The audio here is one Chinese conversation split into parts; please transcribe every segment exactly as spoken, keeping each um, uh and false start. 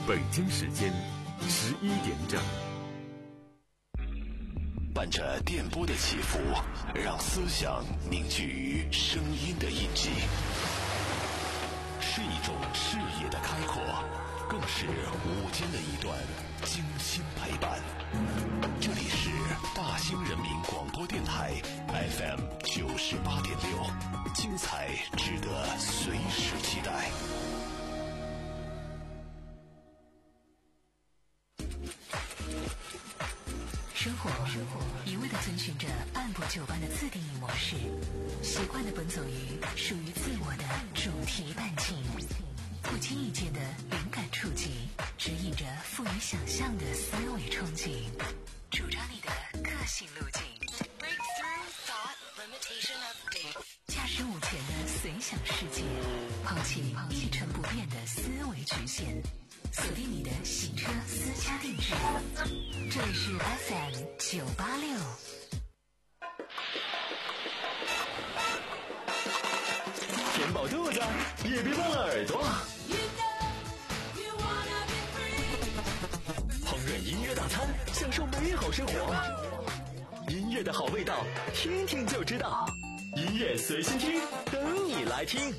北京时间十一点整。 伴着电波的起伏，让思想凝聚于声音的印记，是一种视野的开阔，更是午间的一段精心陪伴。这里是大兴人民广播电台 F M 九十八点六，精彩值得随时期待。 生活一味地遵循着按部就班的自定义模式，习惯地奔走于属于自我的主题伴境，不经意间的灵感触及，指引着富于想象的思维憧憬，主张你的个性路径。驾驶午前的随想世界，抛弃一成不变的思维局限，锁定你的洗车私家定制。这里是 F M 九八六。 填饱肚子，也别忘了耳朵。烹饪音乐大餐，享受美好生活。音乐的好味道，听听就知道。音乐随心听，等你来听。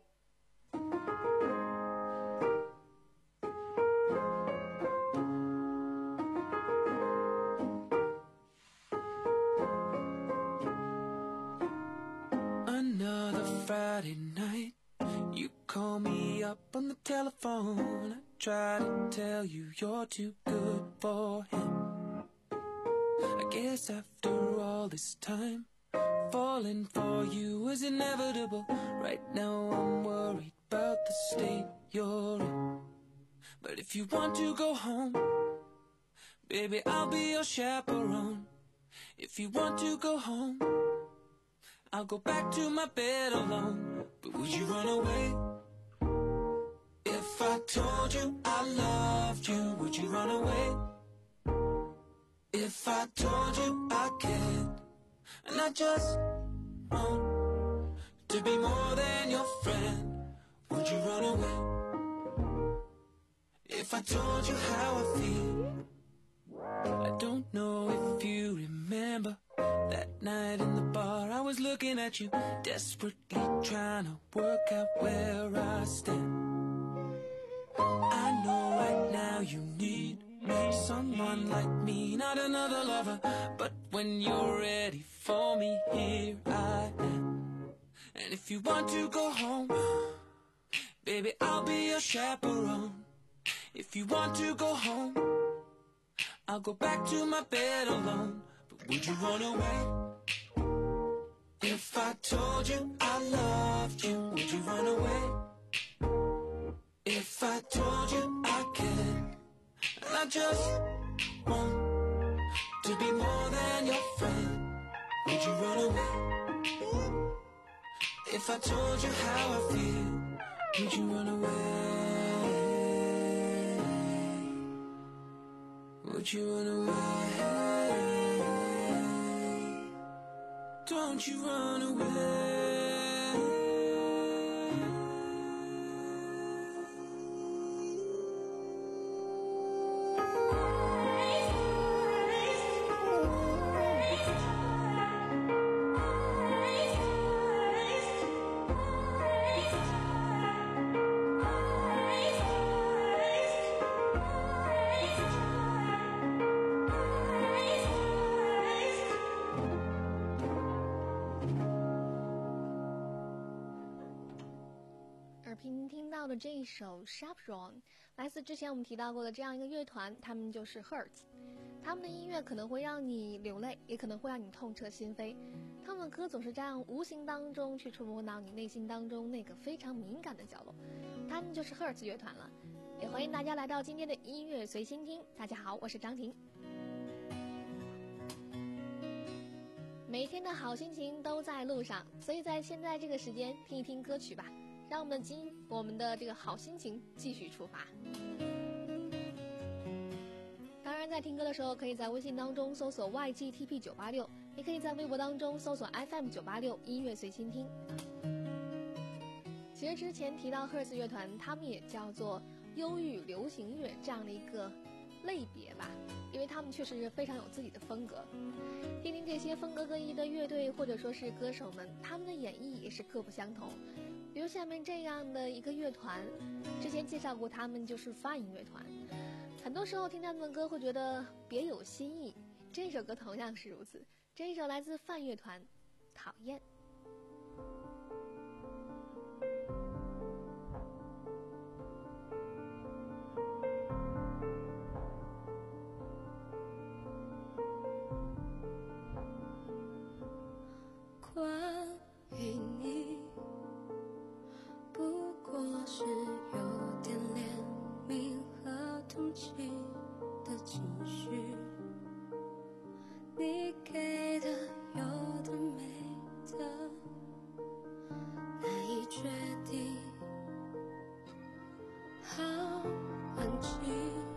Another Friday night, you call me up on the telephone. I try to tell you you're too good for him. I guess after all this time, falling for you was inevitable. Right now I'm worried about the state you're in. But if you want to go home, baby, I'll be your chaperone. If you want to go home, I'll go back to my bed alone. But would you run away? If I told you I loved you, would you run away? If I told you I cared, and I just want to be more than your friend, would you run away? If I told you how I feel, I don't know if you remember that night in the bar, I was looking at you, desperately trying to work out where I stand. I know right now you need someone like me, not another lover, but when you're ready for me, here I am. And if you want to go home, baby, I'll be your chaperone. If you want to go home, I'll go back to my bed alone. But would you run away? If I told you I loved you, would you run away? If I told you I cared, and I just want to be more than your friend, would you run away? If I told you how I feel, would you run away? Would you run away? Don't you run away. 的这一首 Chaperone 来自之前我们提到过的这样一个乐团，他们就是 Hertz。 他们的音乐可能会让你流泪，也可能会让你痛彻心扉，他们的歌总是这样无形当中去触摸到你内心当中那个非常敏感的角落，他们就是 Hertz 乐团了。也欢迎大家来到今天的音乐随心听。大家好，我是张婷。每一天的好心情都在路上，所以在现在这个时间听一听歌曲吧，让我们的今我们的这个好心情继续出发。当然在听歌的时候，可以在微信当中搜索 Y G T P 九八六， 也可以在微博当中搜索 F M 九八六 音乐随心听。其实之前提到 Hertz 乐团，他们也叫做忧郁流行乐这样的一个类别吧，因为他们确实是非常有自己的风格。听听这些风格各异的乐队或者说是歌手们，他们的演绎也是各不相同。比如下面这样的一个乐团，之前介绍过他们，就是发影乐团。很多时候听他们的歌会觉得别有新意，这首歌同样是如此。这一首来自泛乐团，讨厌。 关于你，不过是有点怜悯和同情的情绪，你给的有的没的，难以决定，好安静，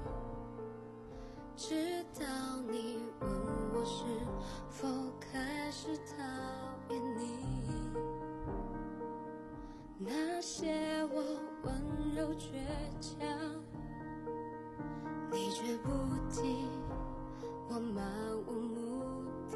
直到你问我是否开始讨厌你，那些我温柔倔强，你却不听，我漫无目的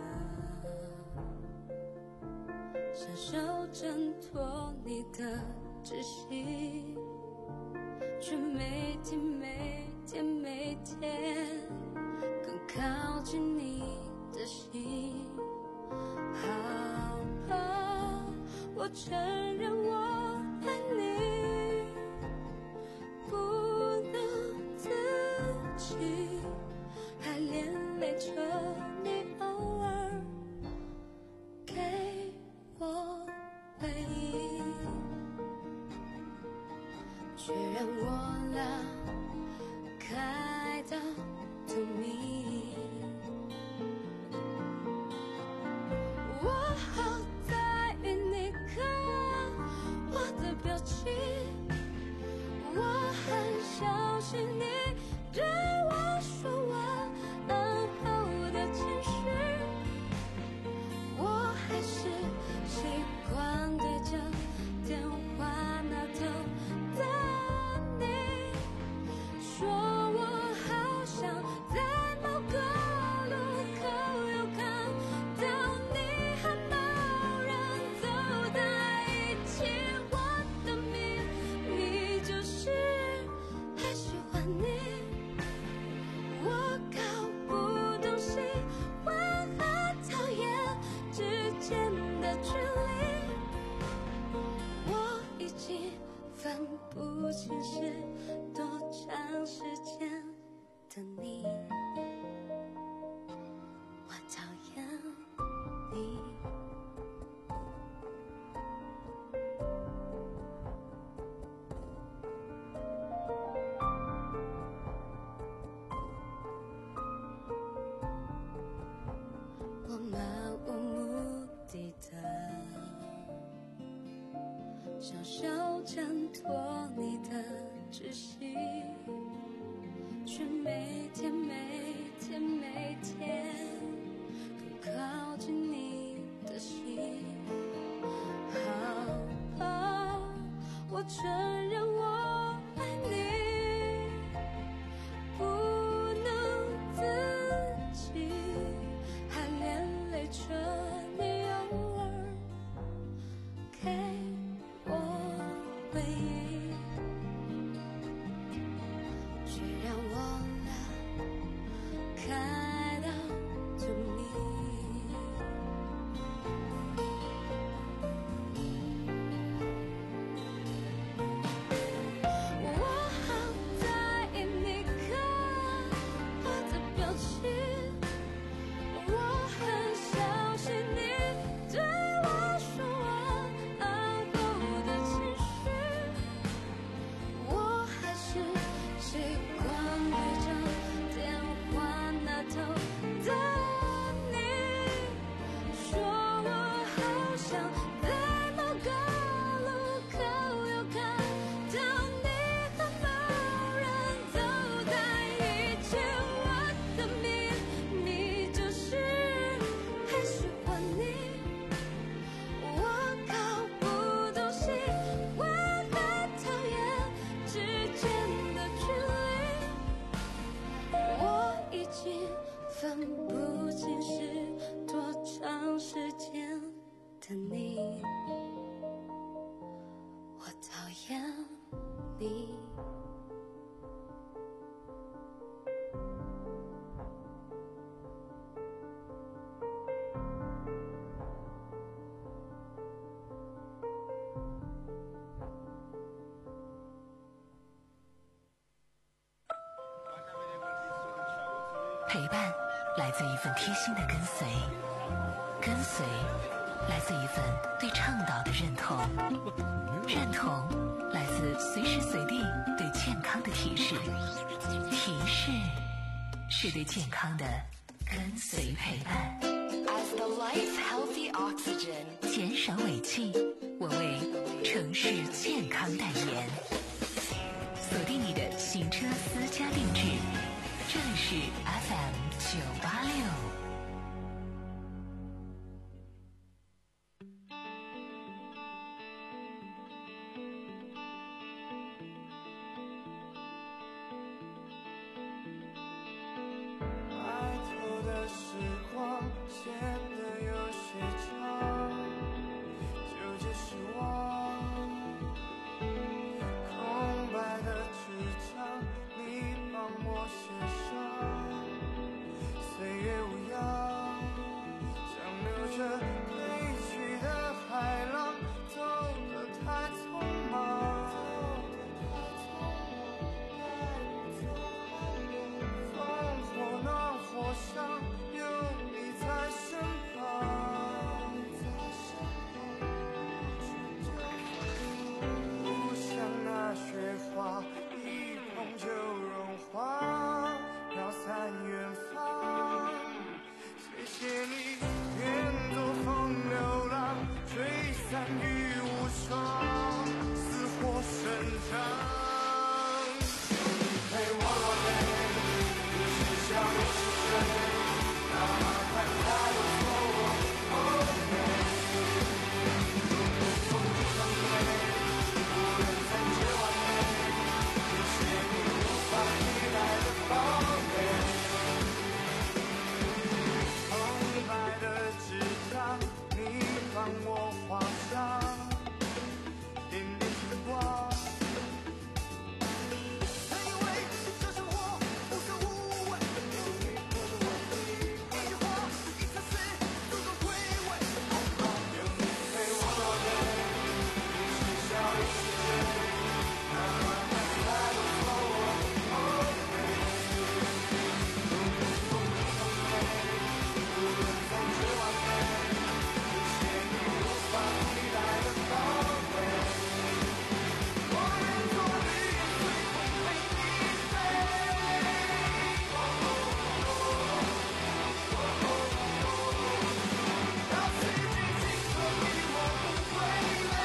的伸手挣脱你的窒息，却每天每天每天更靠近你的心。好吧，我承认我爱你，不能自己，还连累着你偶尔给我回应，却让我俩开到透明。我好在意你看我的表情，我很小心你对我说晚安后的情绪，我还是习惯对着电话那头的你说，我好想在某个路口又看到你和某人走在一起，我的秘密就是还喜欢你，我搞不懂喜欢和讨厌之间的距离，我已经分不清是多长时间的你，我讨厌你。我漫无目的的想手挣脱你的窒息，却每天每天每天更靠近你的心。好吧，我承认我爱你，不能自己，还连累着你偶尔给我回应，却让我俩开到透明。我好在意你看我的表情，我很小心你对我说晚安后的情绪，我还是习惯对着电话那头陪伴来自一份贴心的跟随，跟随来自一份对倡导的认同，认同来自随时随地对健康的提示，提示是对健康的跟随陪伴。 As the lights healthy oxygen， 减少尾气，我为城市健康代言。锁定你的行车私家定制，这里是 F M 九八六。 爱透的时光显得有些长，纠结失望，空白的纸张，你帮我写上。岁月无恙，像流着泪去的海浪，走得太匆忙。风或暖或伤，有你在身旁。不像那雪花，一碰就融化，飘散远方。谢谢你愿做风流浪，吹散雨无双，死火生长。陪我落泪，你是笑你是谁？那么快才有错我后悔。风中风吹，无人暂时完美，这些你无法替代的宝贝。空白的纸张，你帮我画上点点时光。曾以为这生活无色无味，一句话一次次足够回味。有你陪我落泪，你是笑你是泪，那么快才有错我后悔。风中风吹，无论再绝完美，这些你无法替代的宝贝。我愿做绿叶随风陪你飞。到四季尽头你我不会累。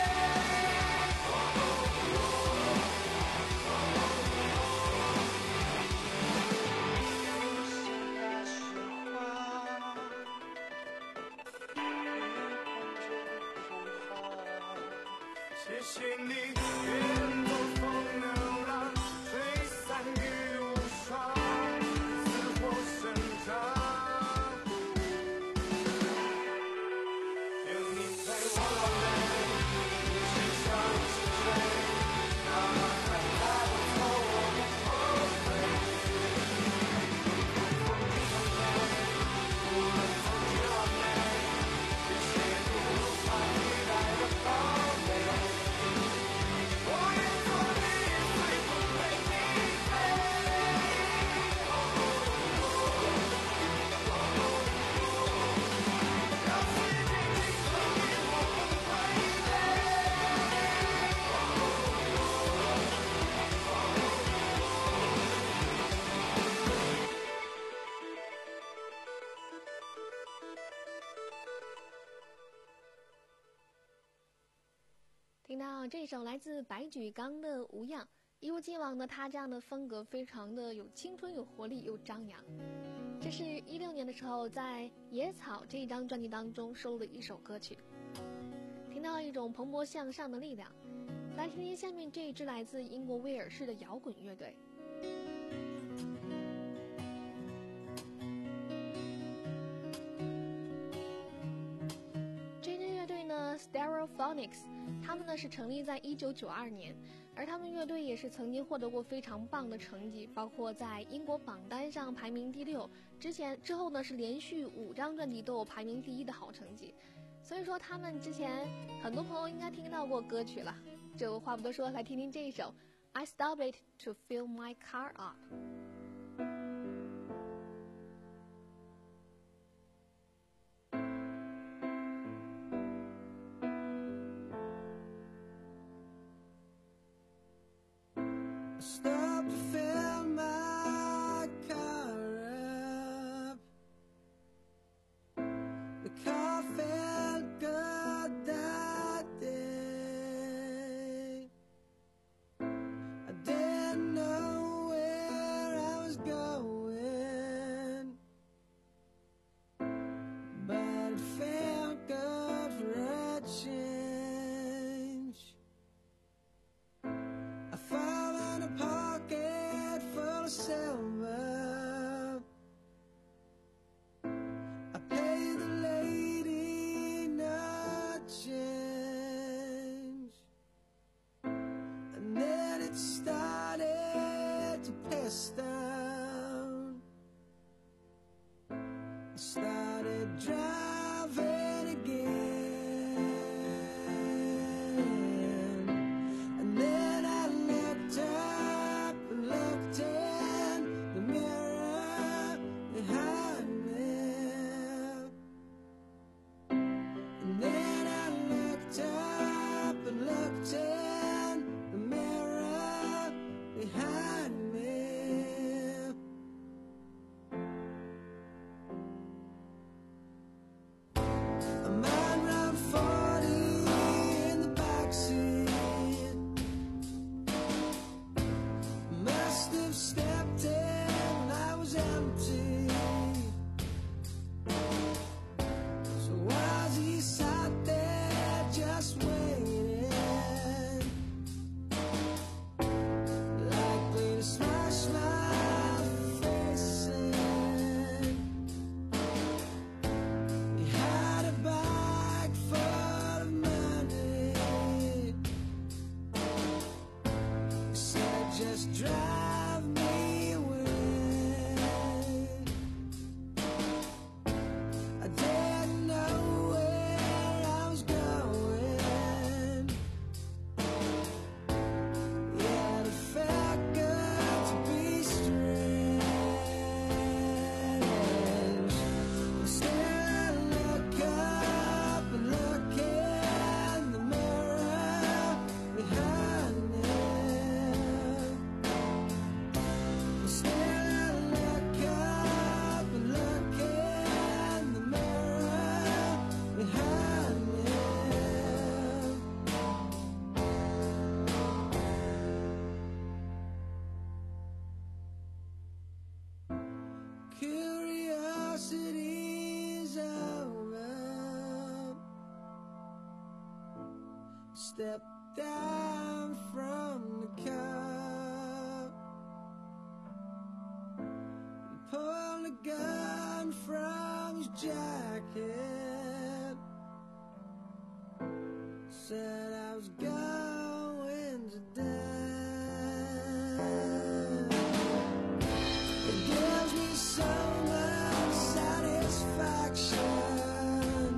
那雪花，谢谢你愿做风流浪，吹散雨无双，死火生长。有你陪我落泪，你是笑你是泪，那么快才有错我后悔。风中风吹，无论怎绝完美，这些你无法替代的宝贝。我愿做绿叶随风陪你飞。到四季尽头你我不会累。 听到这首来自白举纲的《无恙》，一如既往的他这样的风格非常的有青春、有活力、有张扬。这是一六年的时候在《野草》这一张专辑当中收录的一首歌曲，听到一种蓬勃向上的力量。来听听下面这一支来自英国威尔士的摇滚乐队。这支乐队呢 Stereophonics， 他们呢是成立在一九九二年， 而他们乐队也是曾经获得过非常棒的成绩，包括在英国榜单上排名第六，之前之后呢是连续五张专辑都有排名第一的好成绩。所以说他们之前很多朋友应该听到过歌曲了。就话不多说，来听听这一首 I Stop It to Fill My Car Up。 Stop to fill my car up. The car felt good that day. I didn't know where I was going, but it felt good for a change. I found a pocket full of silver. I paid the lady no change, and then it started to piss down. I started driving again, and then I looked up and looked in the mirror behind me, and then I looked up and looked in the mirror behind me. A man ran forty in the backseat. Must have stepped in when I was empty. So as he sat there just waiting, likely to smash my face in. He had a bag full of money. He said, just drive me away. I didn't know where I was going, yet it felt good to be strange. Still I look up and look in the mirror behind me. Still I look up and look in the mirror behind me. Curiosity's over. Step down from the car. He pulled a gun from his jacket. Said I was going to die. It gives me so much satisfaction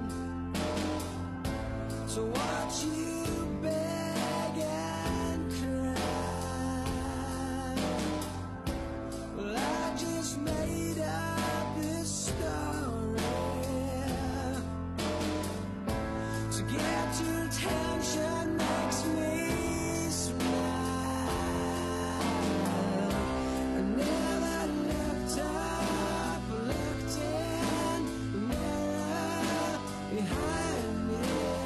to watch you beg and cry. Well, I just made up this story to get your attention, makes me smile. I never looked up, looked in the mirror behind me.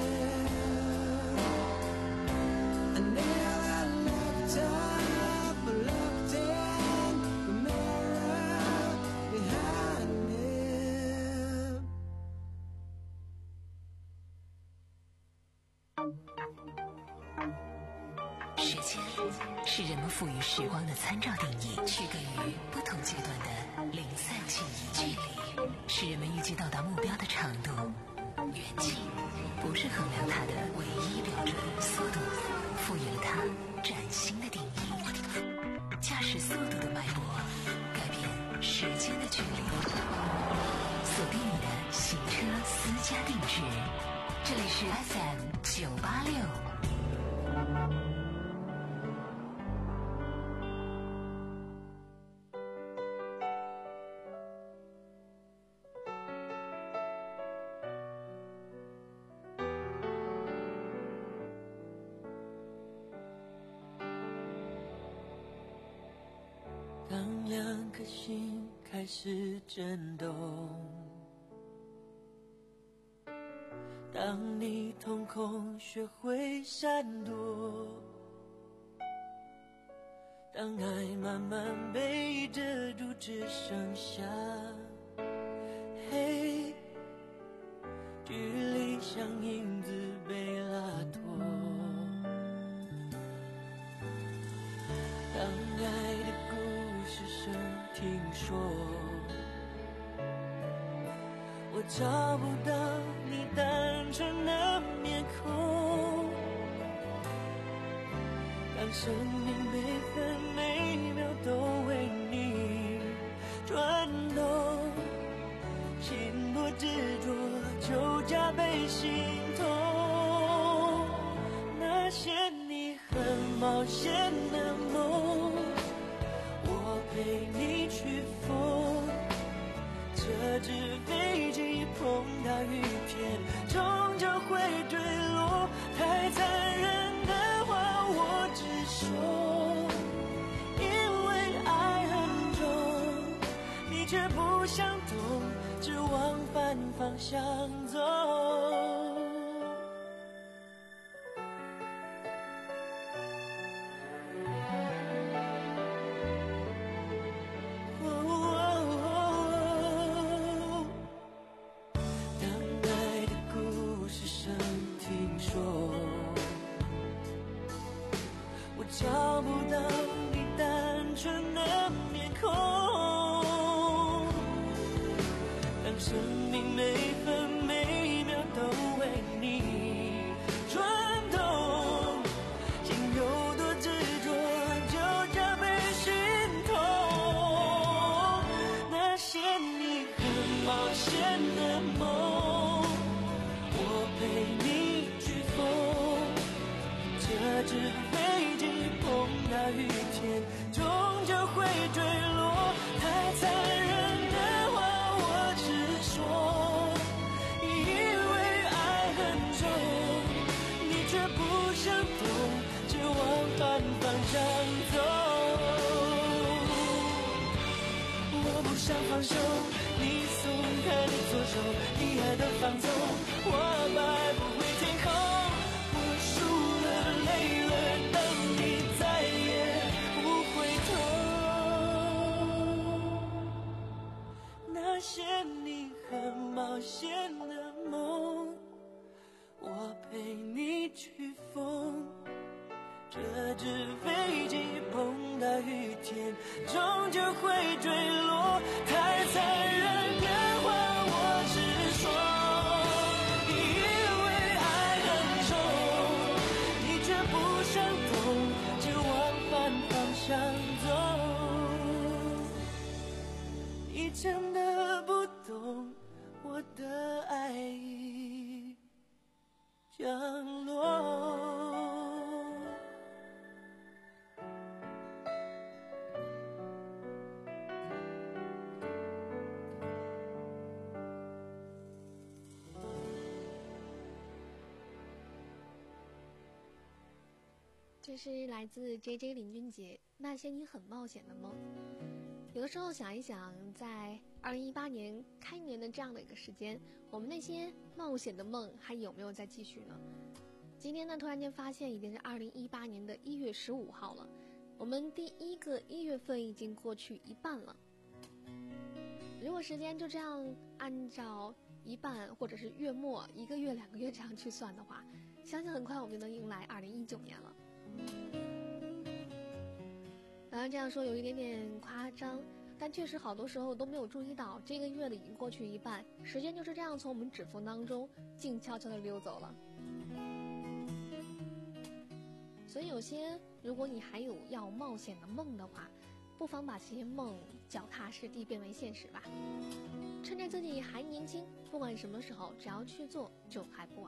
I never looked up, looked in the mirror behind me. 时间是人们赋予时光的参照定义，区隔于不同阶段的零散记忆。距离是人们预计到达目标的长度。 元气不是衡量它的唯一标准，速度赋予了它崭新的定义。驾驶速度的脉搏，改变时间的距离。锁定你的行车私家定制，这里是 F M 九八六。 当两颗心开始震动，当你瞳孔学会闪躲，当爱慢慢被遮住，只剩下黑，距离像影子被拉脱。当爱的故事声听说，我找不到你单纯的面孔。当生命每分每秒都为你转动，心多执着就加倍心痛。那些你很冒险的梦，我陪你去疯。这只飞机碰到雨天，终究会坠落。太残忍的话我只说，因为爱很重，你却不想懂，只往反方向走。找不到你单纯的面孔，当生命每分每秒都为你转动，心有多执着就加倍心痛。那些你很冒险的梦，我陪你去疯。这只飞机碰到雨天，终究会坠落。太残忍的话我只说，因为爱很重，你却不想懂，只往反方向走。我不想放手，你松开的左手，你爱的放纵，我摆不回天空。我输了累了，等你再也不回头。那些你很冒险的梦，我陪你去疯。这只飞机碰到雨天，终究会坠落。太残忍的话我只说，因为爱很重，你却不想懂，只往反方向走。你真的不懂，我的爱已降落。 这是来自 J J 林俊杰那些你很冒险的梦。有的时候想一想，在二零一八年开年的这样的一个时间，我们那些冒险的梦还有没有在继续呢？今天呢，突然间发现已经是二零一八年的一月十五号了，我们第一个一月份已经过去一半了。如果时间就这样按照一半或者是月末一个月两个月这样去算的话，相信很快我们就能迎来二零一九年了。当然这样说有一点点夸张， 但确实好多时候都没有注意到，这个月里已经过去一半，时间就是这样从我们指缝当中静悄悄地溜走了。所以有些，如果你还有要冒险的梦的话，不妨把这些梦脚踏实地变为现实吧。趁着自己还年轻，不管什么时候，只要去做，就还不晚。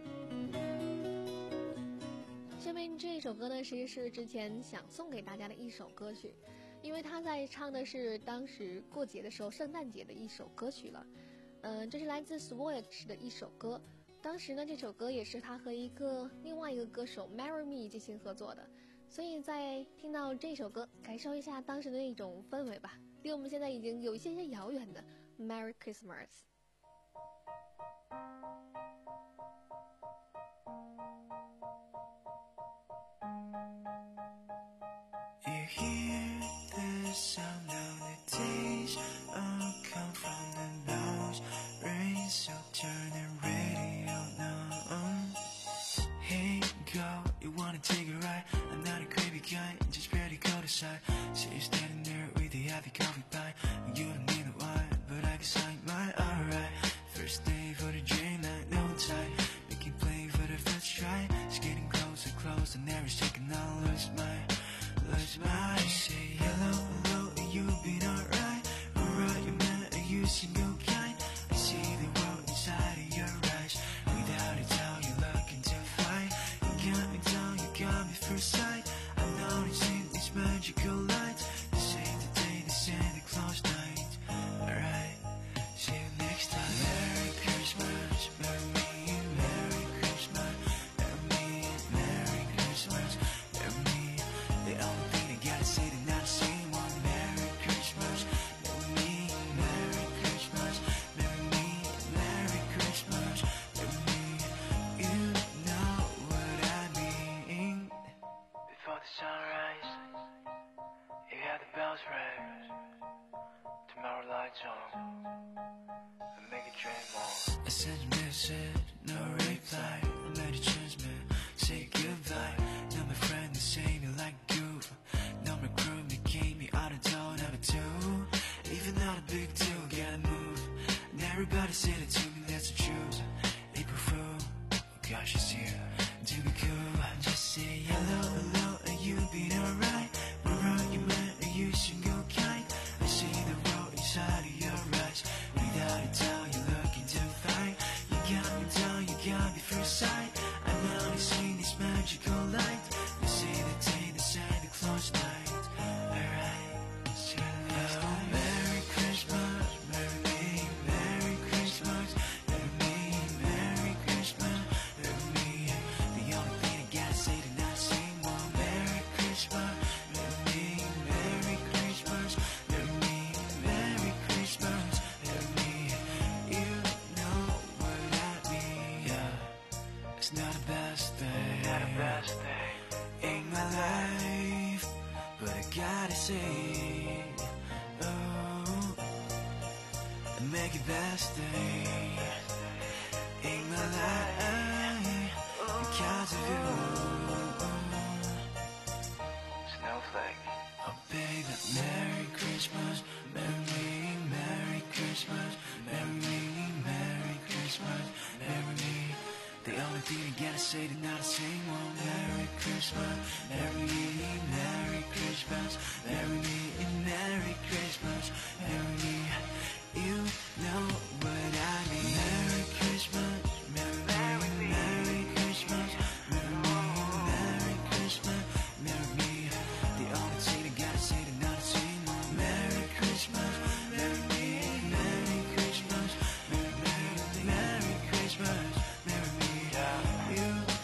下面这一首歌呢，其实是之前想送给大家的一首歌曲，因为他在唱的是当时过节的时候，圣诞节的一首歌曲了。嗯、呃，这是来自 Swatch 的一首歌。当时呢，这首歌也是他和一个另外一个歌手 Marry Me 进行合作的，所以在听到这首歌，感受一下当时的那种氛围吧，离我们现在已经有一些些遥远的 Merry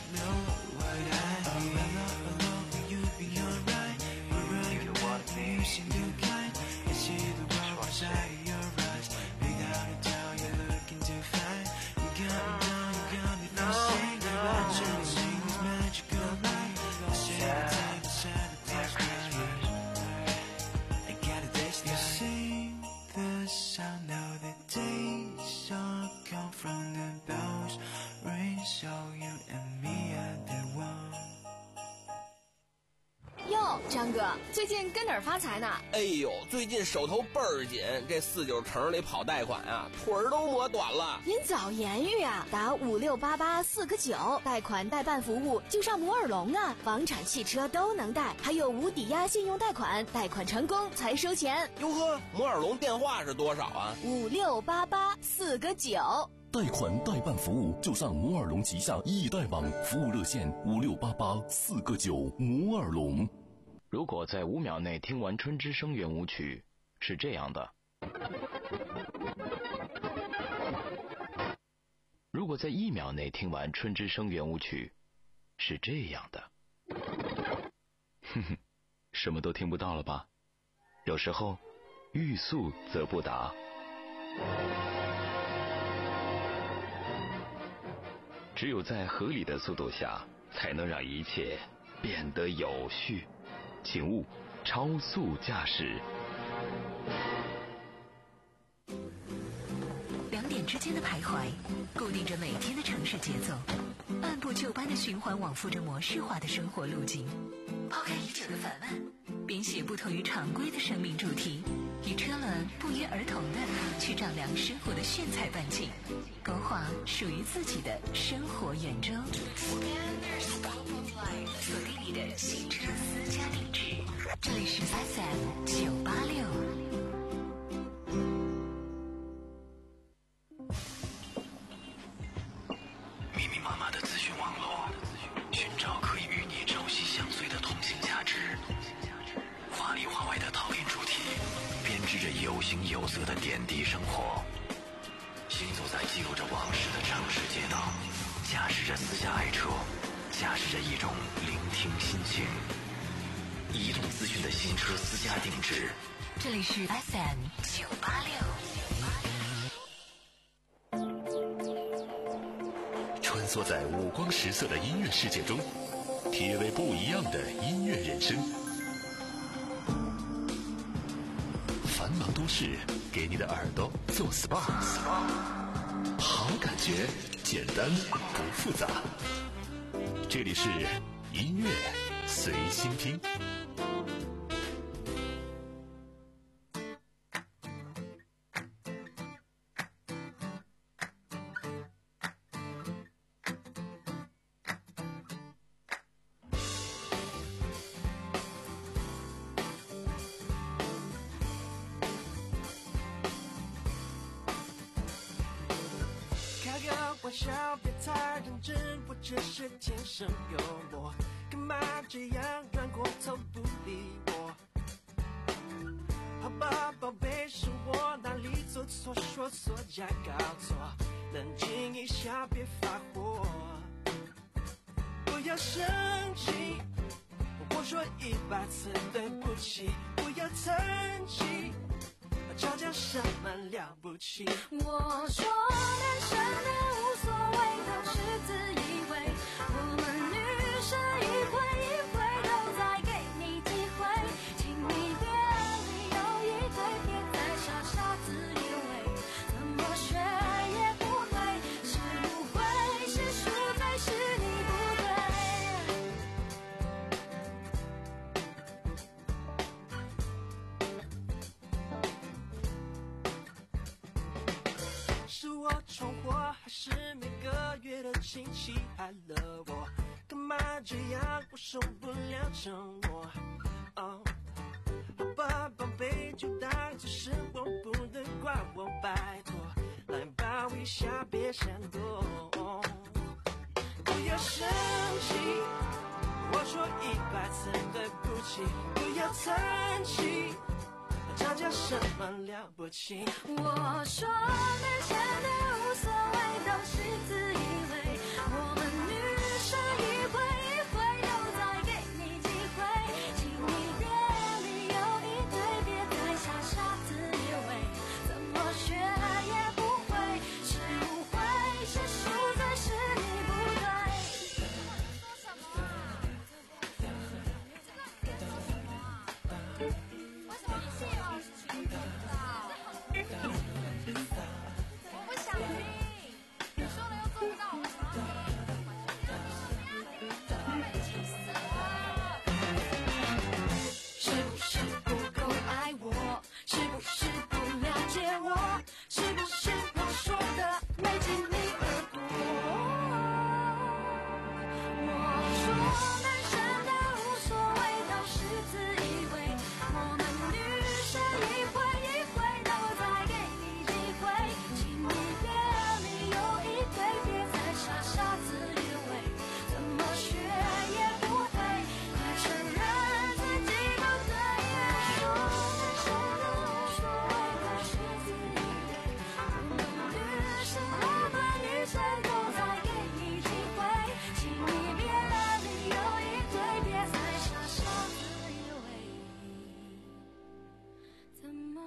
Christmas。 哟，张哥，最近跟哪儿发财呢？ 哎呦，最近手头倍儿紧，这四九城里跑贷款啊，腿儿都磨短了。 您早言语啊，打五六八八四个九，贷款代办服务就上摩尔龙啊，房产、汽车都能贷，还有无抵押信用贷款，贷款成功才收钱。 哟呵，摩尔龙电话是多少啊？ 五六八八四个九。 贷款代办服务就上摩尔龙旗下易贷网，服务热线五六八八四个九。摩尔龙。 如果在五秒内听完春之声圆舞曲，是这样的；如果在一秒内听完春之声圆舞曲，是这样的。哼哼，什么都听不到了吧？有时候，欲速则不达。只有在合理的速度下，才能让一切变得有序。请勿超速驾驶。 两点之间的徘徊，固定着每天的城市节奏，按部就班的循环往复着模式化的生活路径。抛开已久的烦闷，编写不同于常规的生命主题，与车轮不约而同的去丈量生活的炫彩半径，勾画属于自己的生活圆周。锁定你的新车私家定制，这里是 F M 九八六。 密密麻麻的资讯网络，寻找可以与你朝夕相随的同性价值。华里华外的讨论主题，编织着有形有色的点滴生活。行走在记录着往事的城市街道，驾驶着私家爱车，驾驶着一种聆听心情。移动资讯的新车私家定制， 这里是 F M 九八六。 穿梭在五光十色的音乐世界中，体味不一样的音乐人生。繁忙都市给你的耳朵做 S P A， 好感觉，简单不复杂。这里是音乐随心听。 玩笑别太认真，我只是天生幽默，干嘛这样转过头不理我？好吧，宝贝，是我哪里做错，说错加搞错，冷静一下，别发火，不要生气，我说一百次对不起，不要生气，吵架什么了不起？ 我说男生的无所谓，都是自以为，我们女生一回一回都在给你机会，请你别理由一堆，别再傻傻自以为，怎么学也不会，是误会，是输对，是你不是我闯祸，还是每个月的亲戚害了我？干嘛这样，我受不了沉默。哦，好吧，宝贝，就当作是我不能怪我，拜托，来抱一下，别闪躲。不要生气，我说一百次对不起，不要生气。吵架什么了不起？ 我说男生的无所谓，都是自以为，我们女生一回一回都在给你机会，请你别理由一堆，别再傻傻自以为，怎么学也不会，是误会，是输对，是你不对。 我不想听，你说了又做不到，我什么？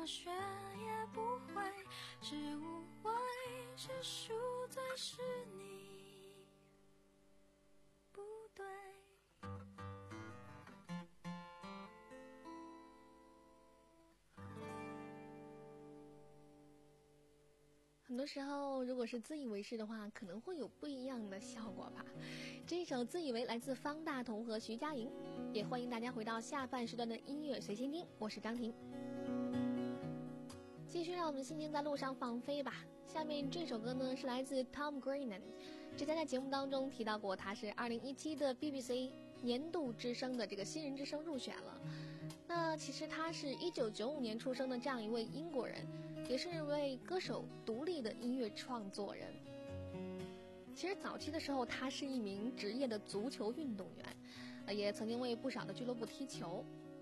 学也不会，是无谓，是输最是你不对。 很多时候如果是自以为是的话，可能会有不一样的效果吧。这一首自以为来自方大同和徐佳莹，也欢迎大家回到下半时段的音乐随心听，我是张婷。继续让我们心情在路上放飞吧。下面这首歌呢是来自 Tom Grennan， 之前在节目当中提到过，他是二零一七的 B B C 年度之声的这个新人之声入选了。那其实他是一九九五年出生的这样一位英国人，也是一位歌手、独立的音乐创作人。其实早期的时候，他是一名职业的足球运动员，也曾经为不少的俱乐部踢球。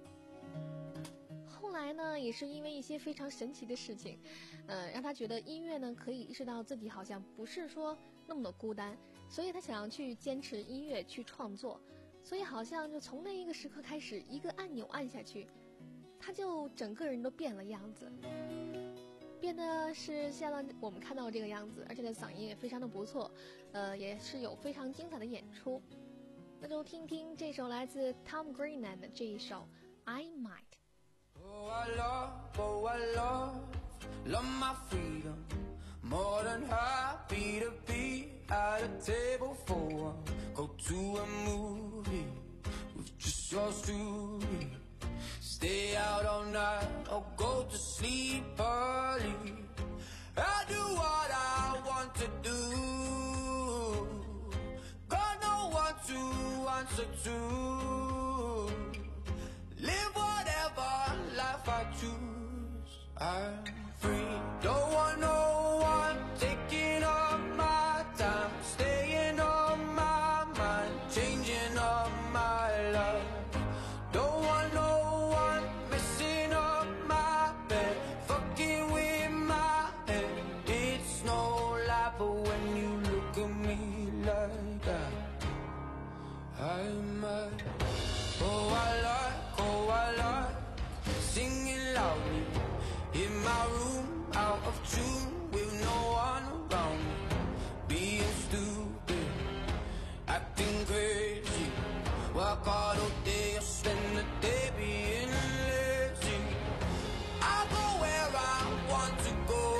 后来呢，也是因为一些非常神奇的事情，呃，让他觉得音乐呢可以意识到自己好像不是说那么的孤单，所以他想要去坚持音乐去创作。所以好像就从那一个时刻开始，一个按钮按下去，他就整个人都变了样子，变得是像我们看到这个样子，而且他的嗓音也非常的不错，呃，也是有非常精彩的演出。那就听听这首来自 Tom Grennan 的这一首 I Might。Oh, I love, oh, I love, love my freedom. More than happy to be at a table for one. Go to a movie with just yours truly. Stay out all night or go to sleep early. I do what I want to do. Got no one to answer to. Live whatever life I choose. I'm free. Don't want no one taking up my time, staying on my mind, changing up my life. Don't want no one messing up my bed, fucking with my head. It's no lie, but when you look at me like that, I might. Oh, I like, oh, I like singing loudly in my room, out of tune, with no one around me. Being stupid, acting crazy. Work hard all day, or spend the day being lazy. I go where I want to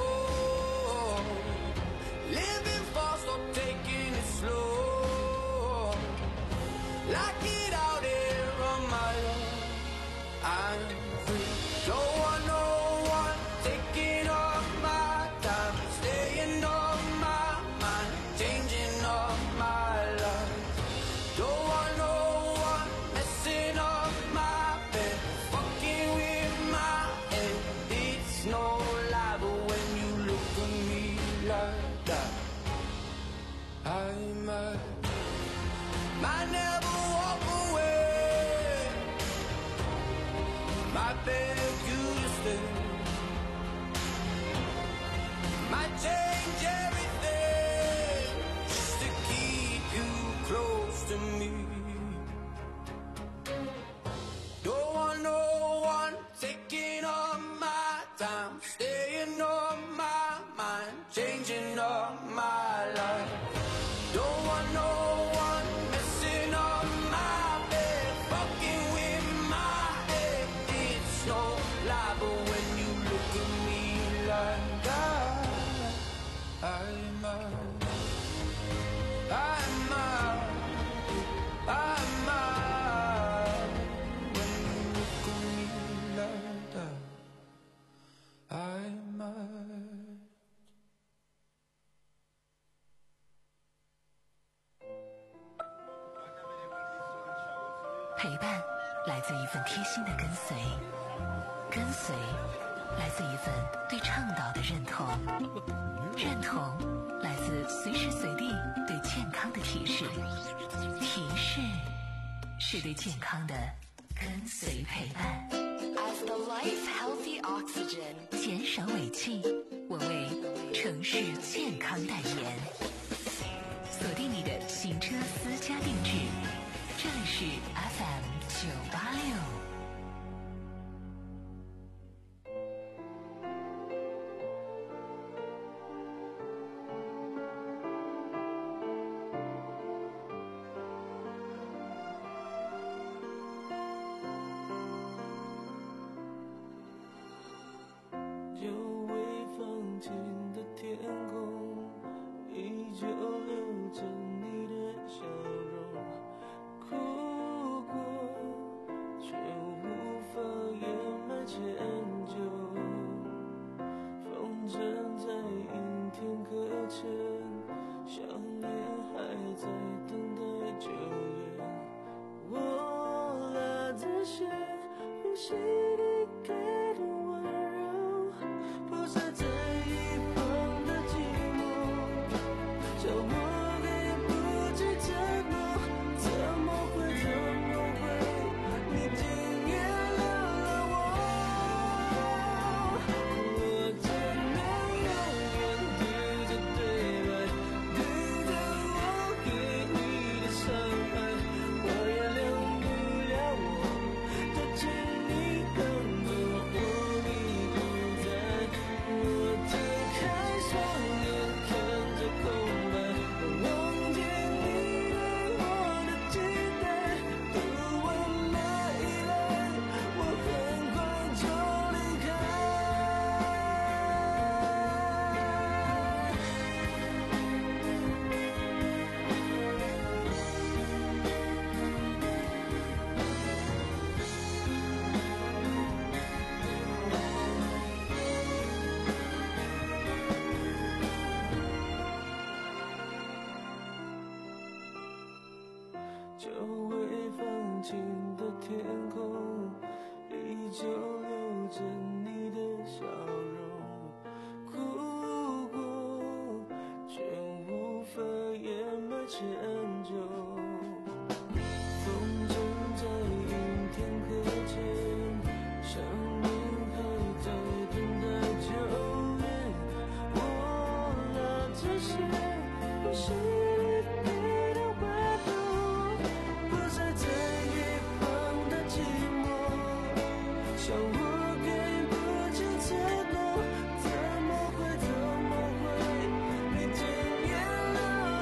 go, living fast or taking it slow. Like it out here on my own, I'm free. Don't want no one taking up my time, staying on my mind, changing up my life. Don't want no one messing up my bed, fucking with my head. It's no lie, but when you look at me like that, I might, might never walk away, might beg you to stay, might change everything just to keep you close to me. Don't want no one taking up my time, staying on my mind, changing up my life. Don't want no one messing up my bed, fucking with my head. It's no lie, but when you look at me like that, I might, I might, I might. When you look at me like that, I might. 陪伴来自一份贴心的跟随，跟随来自一份对倡导的认同，认同来自随时随地对健康的提示，提示是对健康的跟随陪伴。 As the life healthy oxygen， 减少尾气，我为城市健康代言。锁定你的行车私家定制，这里是 F M 九八六。 久未放晴的天空，依旧留着你的笑容。哭过，却无法掩埋歉疚。风筝在阴天搁浅，想念还在等待救援。我拿这些不是你的温度，不再在一旁的寂寞，像我给不起承诺，怎么会怎么会你惊艳了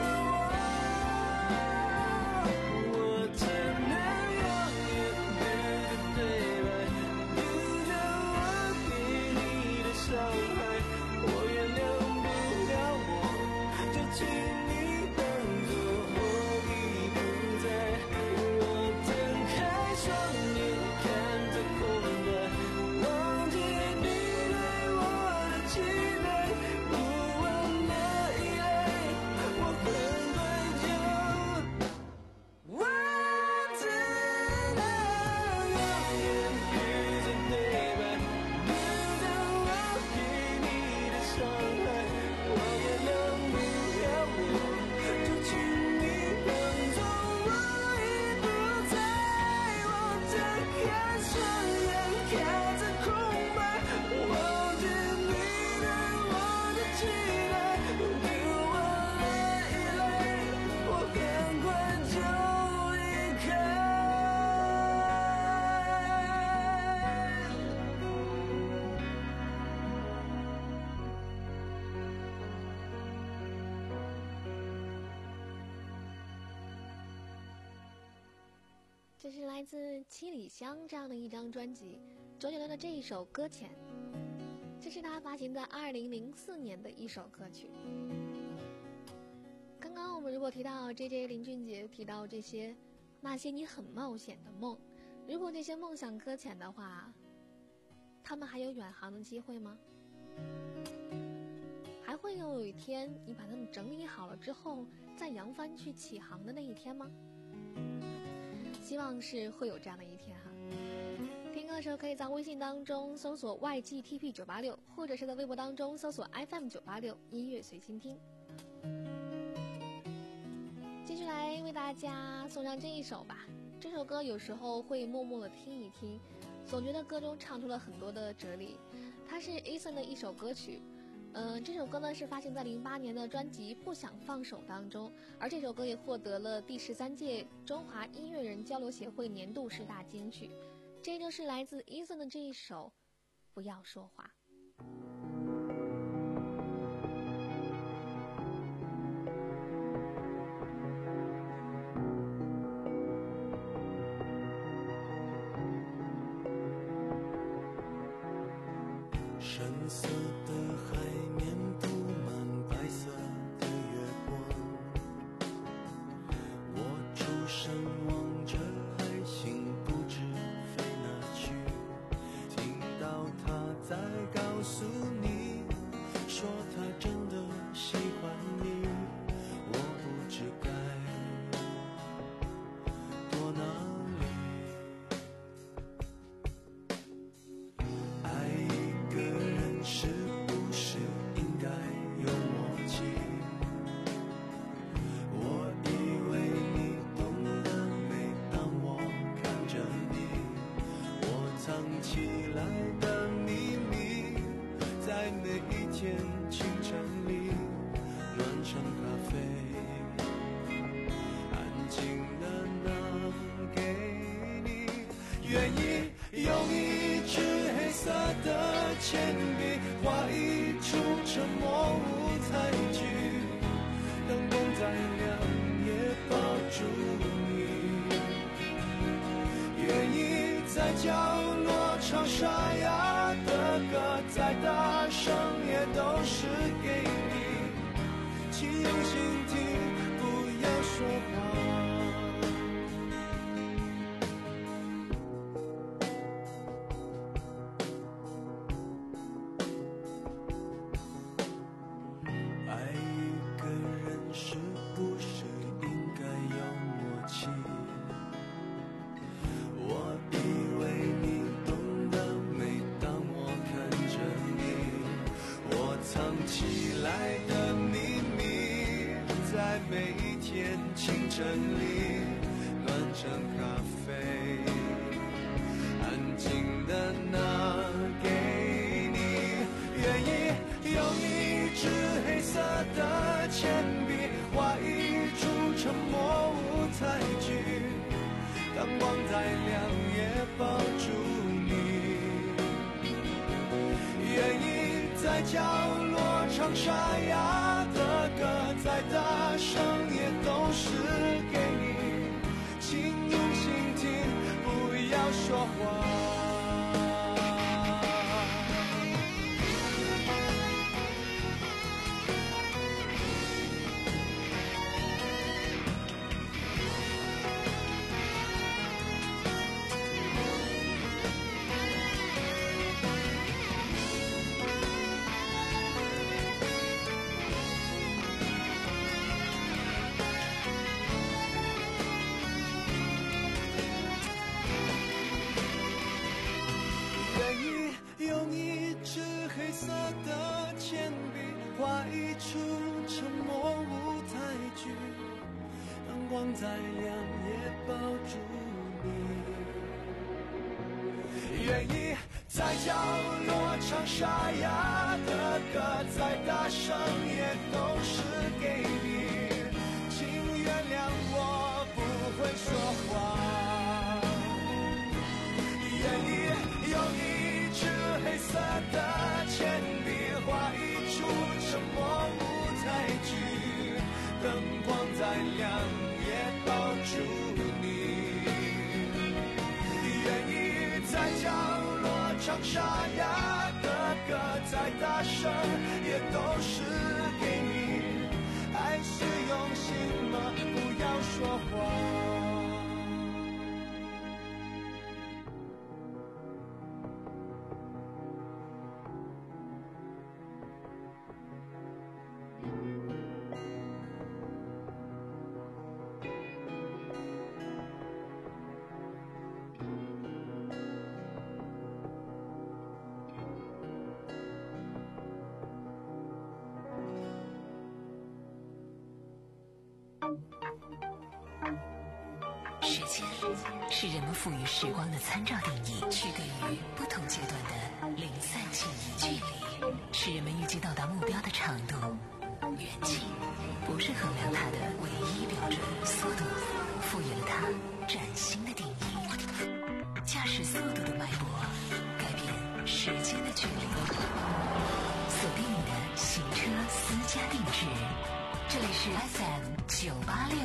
我，我只能永远对着对白，读着我给你的伤害，我原谅不了我，就请你当作我已不在。我睁开双眼看着空白，忘记你对我的期待，不完的依赖，我很快就，我只能永远与着对白，读着我给你的伤害，我原谅不了我，就请你当作我已不在。我睁开双眼看着空白，忘记你对我的期待，不完的依赖，我很快就离开。 这是来自七里香这样的一张专辑，周杰伦的这一首《搁浅》，这是他发行在二零零四年的一首歌曲。刚刚我们如果提到 J J 林俊杰提到这些那些你很冒险的梦，如果这些梦想搁浅的话，他们还有远航的机会吗？还会有一天你把它们整理好了之后再扬帆去起航的那一天吗？希望是会有这样的一天哈。听歌的时候可以在微信当中搜索 Y G T P 九八六， 或者是在微博当中搜索 F M 九八六 音乐随心听。继续来为大家送上这一首吧。这首歌有时候会默默的听一听，总觉得歌中唱出了很多的哲理。它是 Eason 的一首歌曲，嗯、呃，这首歌呢是发行在零八年的专辑《不想放手》当中，而这首歌也获得了第十三届中华音乐人交流协会年度十大金曲。这就是来自 Eason 的这一首《不要说话》。 深色的海面布满白色的月光，我出神望着海星不知飞哪去，听到他在告诉你，说他真的喜欢你，我不知该躲哪里。爱一个人是不铅笔，画一出沉默舞台剧。阳光再亮也抱住你，愿意在角落唱沙哑的歌，再大声也都是给你，请用心听，不要说话。再亮也抱住你，愿意在角落唱沙哑的歌，再大声也都是给你，请原谅我不会说话，愿意用一支黑色的铅笔画一出沉默舞台剧，灯光再亮也抱住你，愿意在角落唱沙哑的歌，再大声也都是给你，爱是用心吗？不要说谎。 时间是人们赋予时光的参照定义，区隔于不同阶段的零散记忆。距离是人们预计到达目标的长度，远近不是衡量它的唯一标准。速度赋予了它崭新的定义，驾驶速度的脉搏改变时间的距离。锁定你的行车私家定制，这里是 F M 九八六。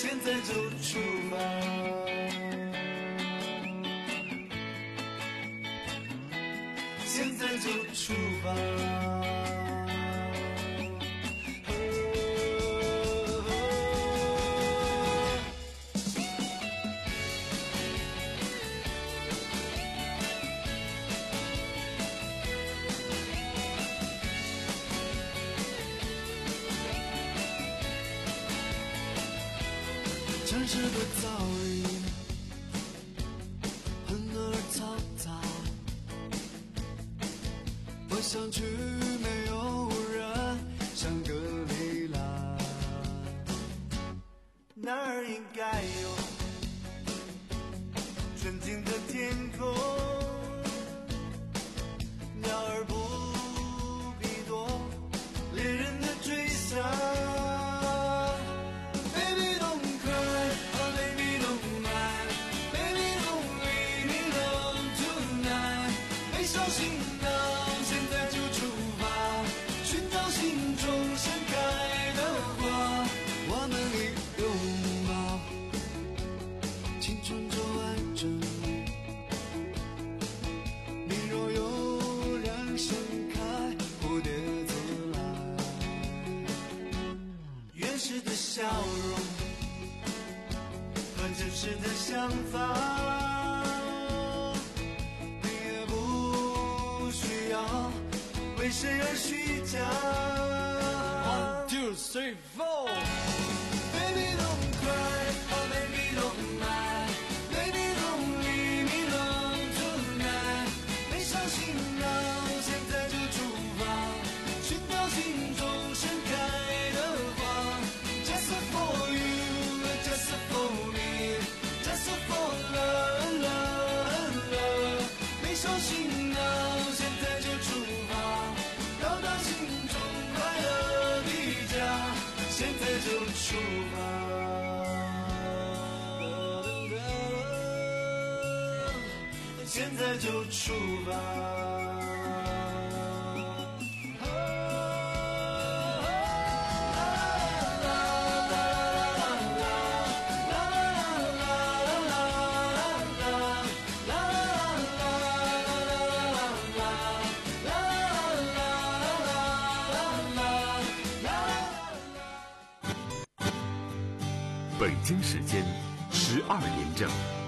现在就出发，现在就出发。城市的噪音很而嘈杂，我想去没有人，像格里拉，那儿应该有纯净的天空，鸟儿不必多，猎人的追杀。笑容和真实的想法，你也不需要为谁而虚假。One, two, three, four. Baby, don't cry. Oh, baby, don't lie. Baby, don't leave me alone tonight. 没伤心闹，现在就出发，寻找心中盛开的花。Just for you, just for me, just for love, love, love. 没伤心闹，现在就出发，到达心中快乐的家，现在就出发。现在就出发。 北京时间十二点整。